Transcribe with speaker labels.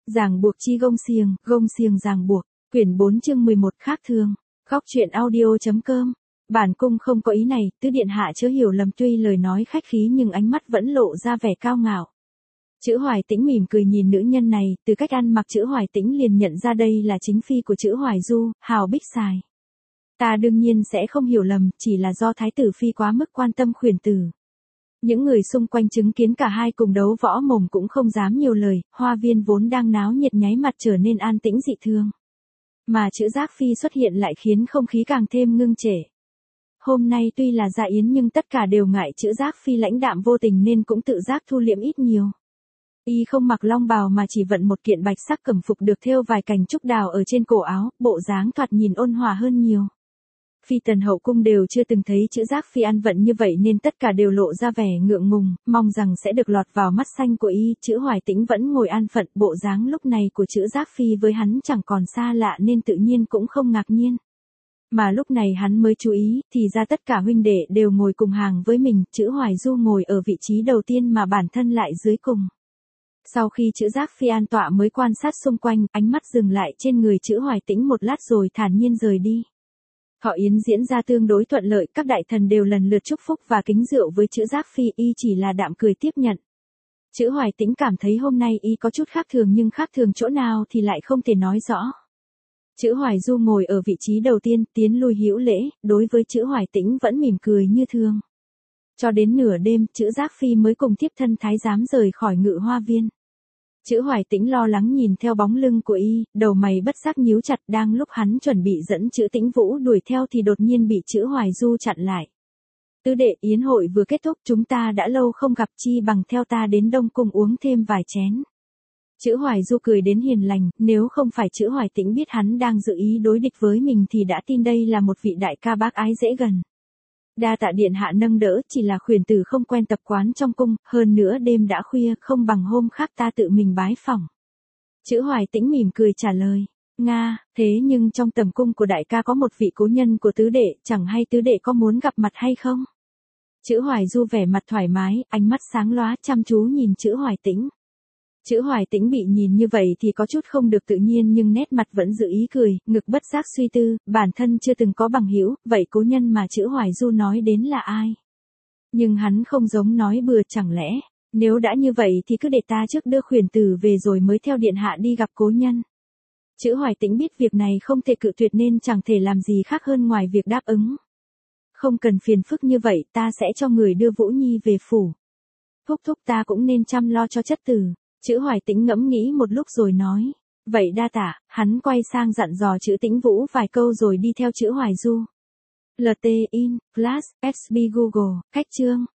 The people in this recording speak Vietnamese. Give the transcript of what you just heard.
Speaker 1: Ràng buộc chi gông xiềng ràng buộc, quyển 4 chương 11 khác thường, góc truyện audio.com. Bản cung không có ý này, tứ điện hạ chớ hiểu lầm, tuy lời nói khách khí nhưng ánh mắt vẫn lộ ra vẻ cao ngạo. Chữ Hoài Tĩnh mỉm cười nhìn nữ nhân này, từ cách ăn mặc Chữ Hoài Tĩnh liền nhận ra đây là chính phi của Chữ Hoài Du, Hào Bích Sài. Ta đương nhiên sẽ không hiểu lầm, chỉ là do thái tử phi quá mức quan tâm khuyển tử. Những người xung quanh chứng kiến cả hai cùng đấu võ mồm cũng không dám nhiều lời, hoa viên vốn đang náo nhiệt nháy mặt trở nên an tĩnh dị thường. Mà Chữ Giác Phi xuất hiện lại khiến không khí càng thêm ngưng trệ. Hôm nay tuy là dạ yến nhưng tất cả đều ngại Chữ Giác Phi lãnh đạm vô tình nên cũng tự giác thu liễm ít nhiều. Y không mặc long bào mà chỉ vận một kiện bạch sắc cẩm phục được thêu vài cành trúc đào ở trên cổ áo, bộ dáng thoạt nhìn ôn hòa hơn nhiều. Phi tần hậu cung đều chưa từng thấy Chữ Giác Phi ăn vận như vậy nên tất cả đều lộ ra vẻ ngượng ngùng, mong rằng sẽ được lọt vào mắt xanh của y. Chữ Hoài Tĩnh vẫn ngồi an phận, bộ dáng lúc này của Chữ Giác Phi với hắn chẳng còn xa lạ nên tự nhiên cũng không ngạc nhiên. Mà lúc này hắn mới chú ý, thì ra tất cả huynh đệ đều ngồi cùng hàng với mình, Chữ Hoài Du ngồi ở vị trí đầu tiên mà bản thân lại dưới cùng. Sau khi Chữ Giác Phi an tọa mới quan sát xung quanh, ánh mắt dừng lại trên người Chữ Hoài Tĩnh một lát rồi thản nhiên rời đi. Thọ yến diễn ra tương đối thuận lợi, các đại thần đều lần lượt chúc phúc và kính rượu với Chữ Giác Phi, y chỉ là đạm cười tiếp nhận. Chữ Hoài Tĩnh cảm thấy hôm nay y có chút khác thường nhưng khác thường chỗ nào thì lại không thể nói rõ. Chữ Hoài Du ngồi ở vị trí đầu tiên, tiến lui hữu lễ, đối với Chữ Hoài Tĩnh vẫn mỉm cười như thường. Cho đến nửa đêm, Chữ Giác Phi mới cùng thiếp thân thái giám rời khỏi Ngự Hoa Viên. Chữ Hoài Tĩnh lo lắng nhìn theo bóng lưng của y, đầu mày bất giác nhíu chặt, đang lúc hắn chuẩn bị dẫn Chữ Tĩnh Vũ đuổi theo thì đột nhiên bị Chữ Hoài Du chặn lại. Tứ đệ, yến hội vừa kết thúc, chúng ta đã lâu không gặp, chi bằng theo ta đến Đông Cung uống thêm vài chén. Chữ Hoài Du cười đến hiền lành, nếu không phải Chữ Hoài Tĩnh biết hắn đang dự ý đối địch với mình thì đã tin đây là một vị đại ca bác ái dễ gần. Đa tạ điện hạ nâng đỡ, chỉ là khuyển tử không quen tập quán trong cung, hơn nữa đêm đã khuya, không bằng hôm khác ta tự mình bái phỏng. Chữ Hoài Tĩnh mỉm cười trả lời, Nga, thế nhưng trong tầm cung của đại ca có một vị cố nhân của tứ đệ, chẳng hay tứ đệ có muốn gặp mặt hay không? Chữ Hoài Du vẻ mặt thoải mái, ánh mắt sáng lóa chăm chú nhìn Chữ Hoài Tĩnh. Chữ Hoài Tĩnh bị nhìn như vậy thì có chút không được tự nhiên nhưng nét mặt vẫn giữ ý cười, ngực bất giác suy tư, bản thân chưa từng có bằng hữu, vậy cố nhân mà Chữ Hoài Du nói đến là ai? Nhưng hắn không giống nói bừa, chẳng lẽ, nếu đã như vậy thì cứ để ta trước đưa khuyển tử về rồi mới theo điện hạ đi gặp cố nhân. Chữ Hoài Tĩnh biết việc này không thể cự tuyệt nên chẳng thể làm gì khác hơn ngoài việc đáp ứng. Không cần phiền phức như vậy, ta sẽ cho người đưa Vũ Nhi về phủ. Thúc thúc ta cũng nên chăm lo cho chất tử. Chữ Hoài Tĩnh ngẫm nghĩ một lúc rồi nói, vậy đa tạ. Hắn quay sang dặn dò Chữ Tĩnh Vũ vài câu rồi đi theo Chữ Hoài Du. LT in, Flash, XB Google, cách chương.